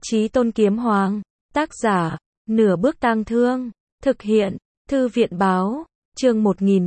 Chí Tôn Kiếm Hoàng. Tác giả, Nửa Bước Tang Thương. Thực hiện, Thư viện báo. Chương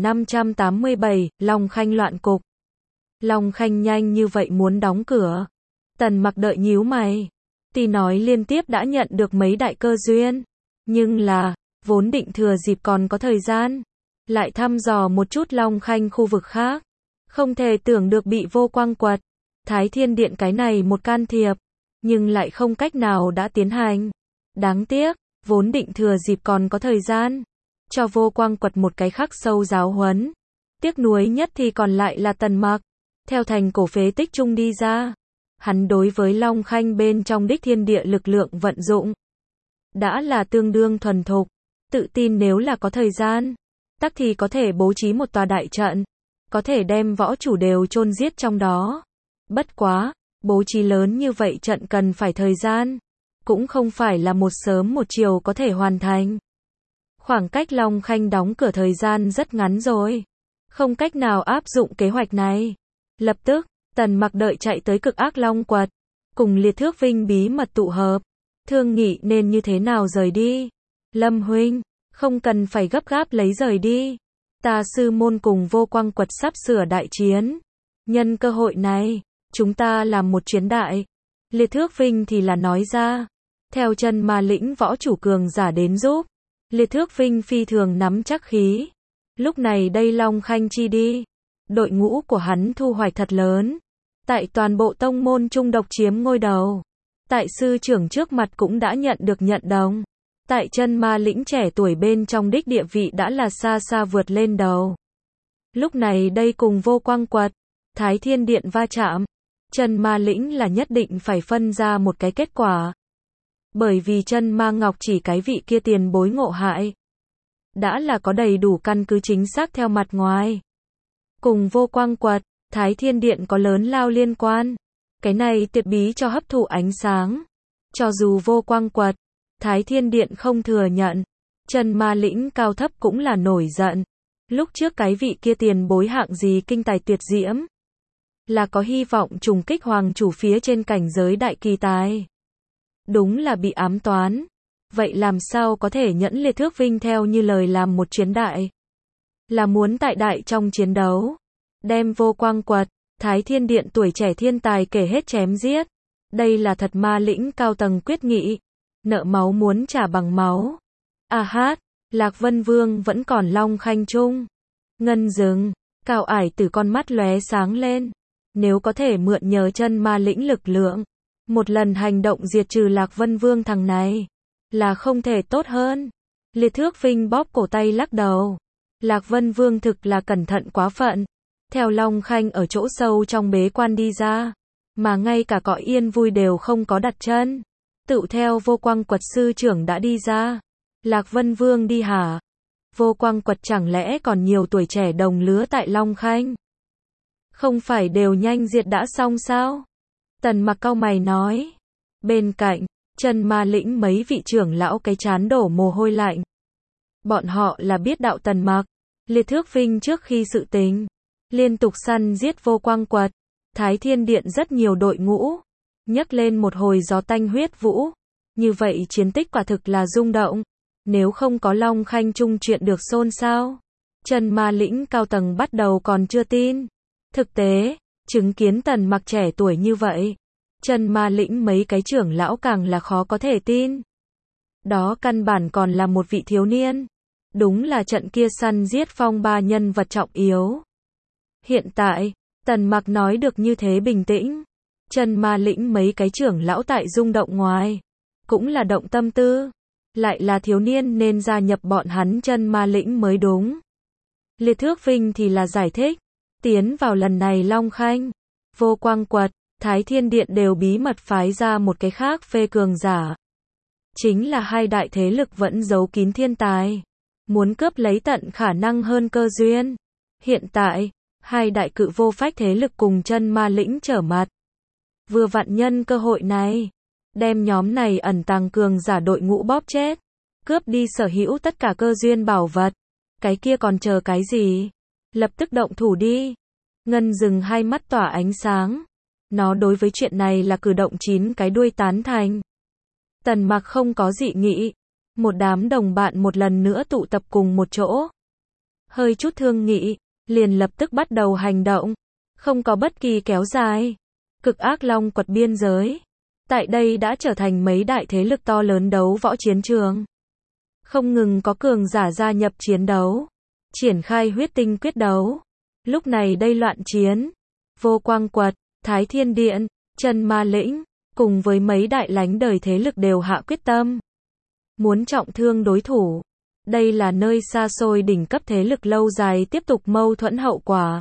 1587, Long Khanh loạn cục. Long Khanh nhanh như vậy muốn đóng cửa. Tần Mặc đợi nhíu mày. Tuy nói liên tiếp đã nhận được mấy đại cơ duyên, nhưng là, vốn định thừa dịp còn có thời gian, lại thăm dò một chút Long Khanh khu vực khác. Không thể tưởng được bị Vô Quang Quật, Thái Thiên Điện cái này một can thiệp, nhưng lại không cách nào đã tiến hành. Đáng tiếc, vốn định thừa dịp còn có thời gian, cho Vô Quang Quật một cái khắc sâu giáo huấn. Tiếc nuối nhất thì còn lại là Tần Mặc, theo thành cổ phế tích trung đi ra. Hắn đối với Long Khanh bên trong đích thiên địa lực lượng vận dụng, đã là tương đương thuần thục, tự tin nếu là có thời gian, tắc thì có thể bố trí một tòa đại trận, có thể đem võ chủ đều chôn giết trong đó. Bất quá, bố trí lớn như vậy trận cần phải thời gian, cũng không phải là một sớm một chiều có thể hoàn thành. Khoảng cách Long Khanh đóng cửa thời gian rất ngắn rồi, không cách nào áp dụng kế hoạch này. Lập tức, Tần Mặc đợi chạy tới Cực Ác Long Quật, cùng Liệt Thước Vinh bí mật tụ hợp, thương nghị nên như thế nào rời đi. Lâm huynh, không cần phải gấp gáp lấy rời đi. Ta sư môn cùng Vô Quang Quật sắp sửa đại chiến. Nhân cơ hội này, chúng ta làm một chuyến đại. Liệt Thước Vinh thì là nói ra. Theo chân ma lĩnh võ chủ cường giả đến giúp, Liệt Thước Vinh phi thường nắm chắc khí. Lúc này đây Long Khanh chi đi, đội ngũ của hắn thu hoạch thật lớn. Tại toàn bộ tông môn trung độc chiếm ngôi đầu. Tại sư trưởng trước mặt cũng đã nhận được nhận đồng. Tại chân ma lĩnh trẻ tuổi bên trong đích địa vị đã là xa xa vượt lên đầu. Lúc này đây cùng Vô Quang Quật, Thái Thiên Điện va chạm, chân ma lĩnh là nhất định phải phân ra một cái kết quả. Bởi vì chân ma ngọc chỉ cái vị kia tiền bối ngộ hại, đã là có đầy đủ căn cứ chính xác theo mặt ngoài. Cùng Vô Quang Quật, Thái Thiên Điện có lớn lao liên quan. Cái này tuyệt bí cho hấp thụ ánh sáng. Cho dù Vô Quang Quật, Thái Thiên Điện không thừa nhận, chân ma lĩnh cao thấp cũng là nổi giận. Lúc trước cái vị kia tiền bối hạng gì kinh tài tuyệt diễm, là có hy vọng trùng kích hoàng chủ phía trên cảnh giới đại kỳ tài. Đúng là bị ám toán. Vậy làm sao có thể nhẫn Liệt Thước Vinh theo như lời làm một chuyến đại? Là muốn tại đại trong chiến đấu, đem Vô Quang Quật, Thái Thiên Điện tuổi trẻ thiên tài kể hết chém giết. Đây là thật ma lĩnh cao tầng quyết nghị. Nợ máu muốn trả bằng máu. A hát, Lạc Vân Vương vẫn còn Long Khanh chung. Ngân dừng, Cao Ải Tử con mắt lóe sáng lên. Nếu có thể mượn nhờ chân ma lĩnh lực lượng, một lần hành động diệt trừ Lạc Vân Vương thằng này, là không thể tốt hơn. Liệt Thước Vinh bóp cổ tay lắc đầu. Lạc Vân Vương thực là cẩn thận quá phận. Theo Long Khanh ở chỗ sâu trong bế quan đi ra, mà ngay cả cõi yên vui đều không có đặt chân. Tự theo Vô Quang Quật sư trưởng đã đi ra. Lạc Vân Vương đi hả? Vô Quang Quật chẳng lẽ còn nhiều tuổi trẻ đồng lứa tại Long Khanh? Không phải đều nhanh diệt đã xong sao? Tần Mặc cau mày nói. Bên cạnh, chân ma lĩnh mấy vị trưởng lão cái chán đổ mồ hôi lạnh. Bọn họ là biết đạo Tần Mặc, Liệt Thước Vinh trước khi sự tình, liên tục săn giết Vô Quang Quật, Thái Thiên Điện rất nhiều đội ngũ, nhấc lên một hồi gió tanh huyết vũ. Như vậy chiến tích quả thực là rung động. Nếu không có Long Khanh chung chuyện được xôn xao, chân ma lĩnh cao tầng bắt đầu còn chưa tin. Thực tế, chứng kiến Tần Mặc trẻ tuổi như vậy, chân ma lĩnh mấy cái trưởng lão càng là khó có thể tin. Đó căn bản còn là một vị thiếu niên. Đúng là trận kia săn giết phong ba nhân vật trọng yếu. Hiện tại, Tần Mặc nói được như thế bình tĩnh. Chân ma lĩnh mấy cái trưởng lão tại rung động ngoài, cũng là động tâm tư. Lại là thiếu niên nên gia nhập bọn hắn chân ma lĩnh mới đúng. Liệt Thước Vinh thì là giải thích. Tiến vào lần này Long Khanh, Vô Quang Quật, Thái Thiên Điện đều bí mật phái ra một cái khác phê cường giả. Chính là hai đại thế lực vẫn giấu kín thiên tài, muốn cướp lấy tận khả năng hơn cơ duyên. Hiện tại, hai đại cự vô phách thế lực cùng chân ma lĩnh trở mặt. Vừa vặn nhân cơ hội này, đem nhóm này ẩn tàng cường giả đội ngũ bóp chết, cướp đi sở hữu tất cả cơ duyên bảo vật. Cái kia còn chờ cái gì? Lập tức động thủ đi. Ngân dừng hai mắt tỏa ánh sáng. Nó đối với chuyện này là cử động chín cái đuôi tán thành. Tần Mặc không có dị nghị. Một đám đồng bạn một lần nữa tụ tập cùng một chỗ. Hơi chút thương nghị, liền lập tức bắt đầu hành động. Không có bất kỳ kéo dài. Cực ác long quật biên giới. Tại đây đã trở thành mấy đại thế lực to lớn đấu võ chiến trường. Không ngừng có cường giả gia nhập chiến đấu. Triển khai huyết tinh quyết đấu. Lúc này đây loạn chiến. Vô Quang Quật, Thái Thiên Điện, Chân Ma Lĩnh, cùng với mấy đại lánh đời thế lực đều hạ quyết tâm. Muốn trọng thương đối thủ. Đây là nơi xa xôi đỉnh cấp thế lực lâu dài tiếp tục mâu thuẫn hậu quả.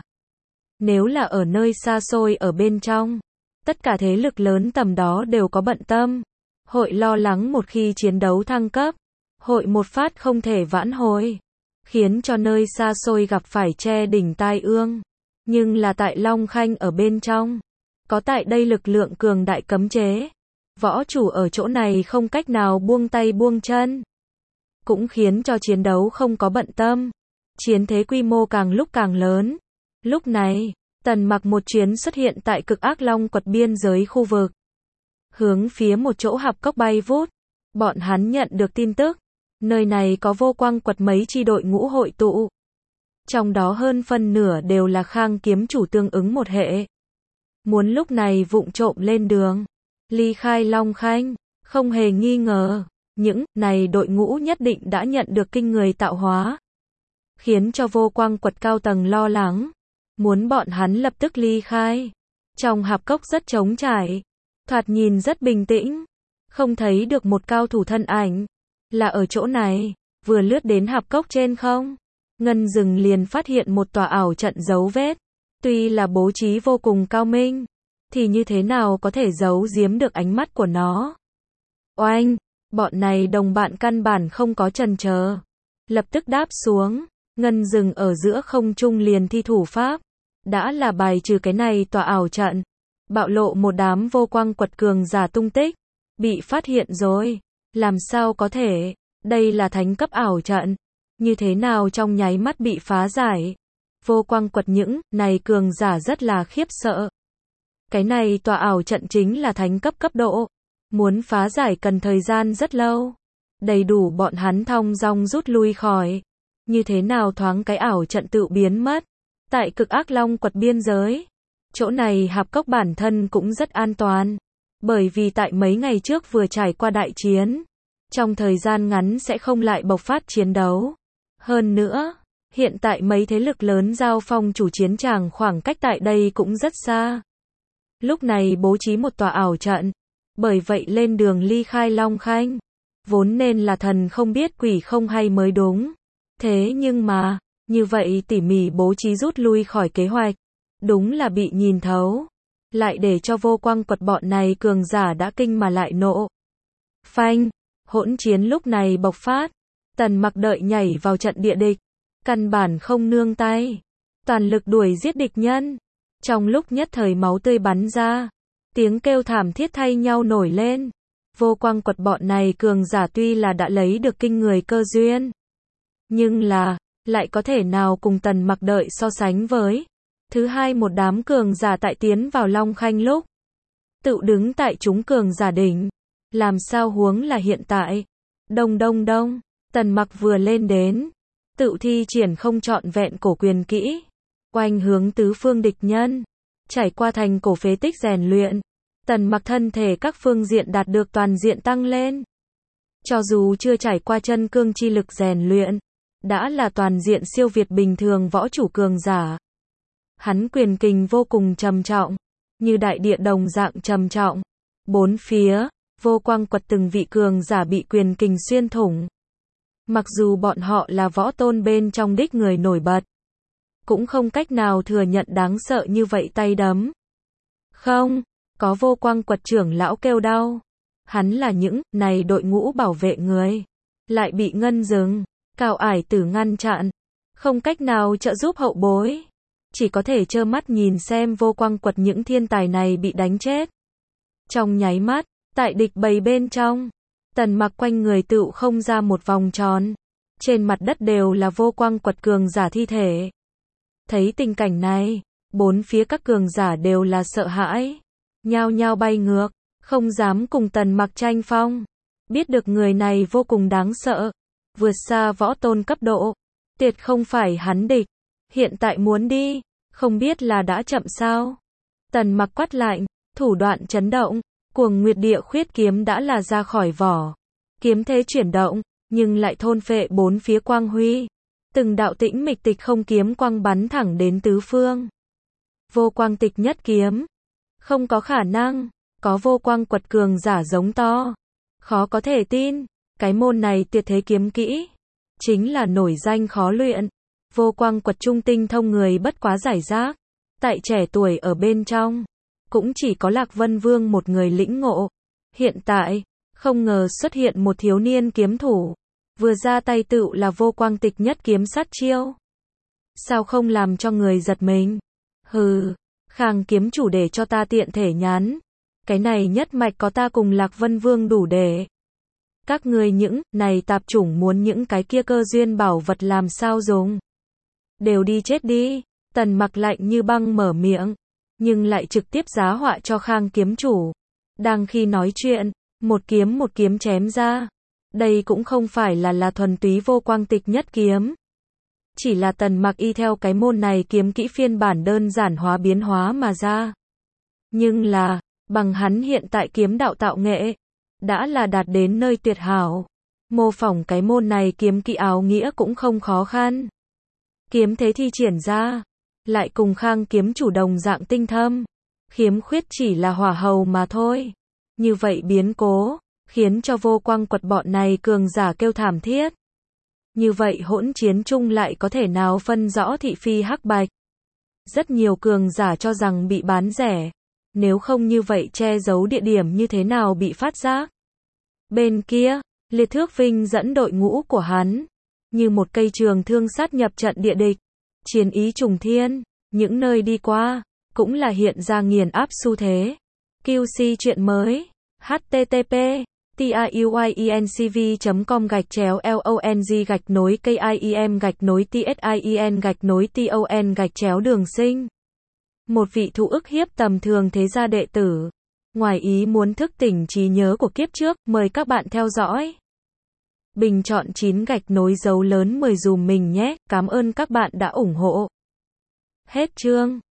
Nếu là ở nơi xa xôi ở bên trong, tất cả thế lực lớn tầm đó đều có bận tâm. Hội lo lắng một khi chiến đấu thăng cấp, hội một phát không thể vãn hồi, khiến cho nơi xa xôi gặp phải che đỉnh tai ương. Nhưng là tại Long Khanh ở bên trong, có tại đây lực lượng cường đại cấm chế. Võ chủ ở chỗ này không cách nào buông tay buông chân. Cũng khiến cho chiến đấu không có bận tâm. Chiến thế quy mô càng lúc càng lớn. Lúc này, Tần Mặc một chuyến xuất hiện tại cực ác long quật biên giới khu vực. Hướng phía một chỗ hạp cốc bay vút. Bọn hắn nhận được tin tức. Nơi này có Vô Quang Quật mấy chi đội ngũ hội tụ. Trong đó hơn phân nửa đều là Khang kiếm chủ tương ứng một hệ. Muốn lúc này vụng trộm lên đường. Ly khai Long Khanh. Không hề nghi ngờ. Những này đội ngũ nhất định đã nhận được kinh người tạo hóa. Khiến cho Vô Quang Quật cao tầng lo lắng. Muốn bọn hắn lập tức ly khai. Trong hạp cốc rất trống trải. Thoạt nhìn rất bình tĩnh. Không thấy được một cao thủ thân ảnh. Là ở chỗ này. Vừa lướt đến hạp cốc trên không. Ngân Dừng liền phát hiện một tòa ảo trận dấu vết. Tuy là bố trí vô cùng cao minh. Thì như thế nào có thể giấu giếm được ánh mắt của nó. Oanh. Bọn này đồng bạn căn bản không có chần chờ. Lập tức đáp xuống. Ngân Dừng ở giữa không trung liền thi thủ pháp. Đã là bài trừ cái này tòa ảo trận. Bạo lộ một đám Vô Quang Quật cường giả tung tích. Bị phát hiện rồi. Làm sao có thể. Đây là thánh cấp ảo trận. Như thế nào trong nháy mắt bị phá giải. Vô Quang Quật những này cường giả rất là khiếp sợ. Cái này tòa ảo trận chính là thánh cấp cấp độ. Muốn phá giải cần thời gian rất lâu. Đầy đủ bọn hắn thong dong rút lui khỏi. Như thế nào thoáng cái ảo trận tự biến mất. Tại cực ác long quật biên giới. Chỗ này hạp cốc bản thân cũng rất an toàn. Bởi vì tại mấy ngày trước vừa trải qua đại chiến. Trong thời gian ngắn sẽ không lại bộc phát chiến đấu. Hơn nữa, hiện tại mấy thế lực lớn giao phong chủ chiến tràng khoảng cách tại đây cũng rất xa. Lúc này bố trí một tòa ảo trận. Bởi vậy lên đường ly khai Long Khanh. Vốn nên là thần không biết quỷ không hay mới đúng. Thế nhưng mà, như vậy tỉ mỉ bố trí rút lui khỏi kế hoạch. Đúng là bị nhìn thấu. Lại để cho Vô Quang Quật bọn này cường giả đã kinh mà lại nộ. Phanh, hỗn chiến lúc này bộc phát. Tần Mặc đợi nhảy vào trận địa địch. Căn bản không nương tay. Toàn lực đuổi giết địch nhân. Trong lúc nhất thời máu tươi bắn ra. Tiếng kêu thảm thiết thay nhau nổi lên. Vô Quang Quật bọn này cường giả tuy là đã lấy được kinh người cơ duyên. Nhưng là, lại có thể nào cùng Tần Mặc đợi so sánh với. Thứ hai một đám cường giả tại tiến vào Long Khanh lúc. Tự đứng tại chúng cường giả đỉnh. Làm sao huống là hiện tại. Đông đông đông, Tần Mặc vừa lên đến. Tự thi triển không trọn vẹn cổ quyền kỹ. Oanh hướng tứ phương địch nhân. Trải qua thành cổ phế tích rèn luyện. Tần Mặc thân thể các phương diện đạt được toàn diện tăng lên. Cho dù chưa trải qua chân cương chi lực rèn luyện. Đã là toàn diện siêu việt bình thường võ chủ cường giả. Hắn quyền kình vô cùng trầm trọng. Như đại địa đồng dạng trầm trọng. Bốn phía, Vô Quang Quật từng vị cường giả bị quyền kình xuyên thủng. Mặc dù bọn họ là võ tôn bên trong đích người nổi bật. Cũng không cách nào thừa nhận đáng sợ như vậy tay đấm. Không, có Vô Quang Quật trưởng lão kêu đau. Hắn là những này đội ngũ bảo vệ người. Lại bị Ngân Dừng, Cao Ải Tử ngăn chặn. Không cách nào trợ giúp hậu bối. Chỉ có thể trơ mắt nhìn xem Vô Quang Quật những thiên tài này bị đánh chết. Trong nháy mắt, tại địch bầy bên trong. Tần Mặc quanh người tựu không ra một vòng tròn. Trên mặt đất đều là Vô Quang Quật cường giả thi thể. Thấy tình cảnh này, bốn phía các cường giả đều là sợ hãi. Nhao nhao bay ngược, không dám cùng Tần Mặc tranh phong. biết được người này vô cùng đáng sợ, vượt xa võ tôn cấp độ, tuyệt không phải hắn địch. Hiện tại muốn đi, không biết là đã chậm sao. Tần Mặc quát lạnh, thủ đoạn chấn động, Cuồng Nguyệt Địa Khuyết kiếm đã là ra khỏi vỏ. Kiếm thế chuyển động, nhưng lại thôn phệ bốn phía quang huy. Từng đạo tĩnh mịch tịch không kiếm quang bắn thẳng đến tứ phương. Vô quang tịch nhất kiếm. Không có khả năng, có vô quang quật cường giả giống to. Khó có thể tin, cái môn này tuyệt thế kiếm kỹ. Chính là nổi danh khó luyện. Vô quang quật trung tinh thông người bất quá giải rác. Tại trẻ tuổi ở bên trong, cũng chỉ có Lạc Vân Vương một người lĩnh ngộ. Hiện tại, không ngờ xuất hiện một thiếu niên kiếm thủ. Vừa ra tay tựu là vô quang tịch nhất kiếm sát chiêu. Sao không làm cho người giật mình? Hừ, Khang kiếm chủ để cho ta tiện thể nhắn. Cái này nhất mạch có ta cùng Lạc Vân Vương đủ để. Các người những này tạp chủng muốn những cái kia cơ duyên bảo vật làm sao dùng. Đều đi chết đi. Tần Mặc lạnh như băng mở miệng, nhưng lại trực tiếp giá họa cho Khang kiếm chủ. Đang khi nói chuyện, một kiếm chém ra. Đây cũng không phải là thuần túy vô quang tịch nhất kiếm. Chỉ là Tần Mặc y theo cái môn này kiếm kỹ phiên bản đơn giản hóa biến hóa mà ra. Nhưng là, bằng hắn hiện tại kiếm đạo tạo nghệ, đã là đạt đến nơi tuyệt hảo. Mô phỏng cái môn này kiếm kỹ áo nghĩa cũng không khó khăn. Kiếm thế thi triển ra, lại cùng Khang kiếm chủ đồng dạng tinh thâm. Khiếm khuyết chỉ là hỏa hầu mà thôi. Như vậy biến cố, khiến cho vô quang quật bọn này cường giả kêu thảm thiết. Như vậy hỗn chiến chung lại có thể nào phân rõ thị phi hắc bạch. Rất nhiều cường giả cho rằng bị bán rẻ. Nếu không như vậy che giấu địa điểm như thế nào bị phát giác. Bên kia, Liệt Thước Vinh dẫn đội ngũ của hắn. Như một cây trường thương sát nhập trận địa địch. Chiến ý trùng thiên, những nơi đi qua, cũng là hiện ra nghiền áp xu thế. QC chuyện mới. http tiuyenv.com/long-KIEM-TSIEN-TON Đường Sinh. Một vị thụ ức hiếp tầm thường thế gia đệ tử. Ngoài ý muốn thức tỉnh trí nhớ của kiếp trước, mời các bạn theo dõi. Bình chọn 9 dấu lớn 10 dùm mình nhé, cảm ơn các bạn đã ủng hộ. Hết chương.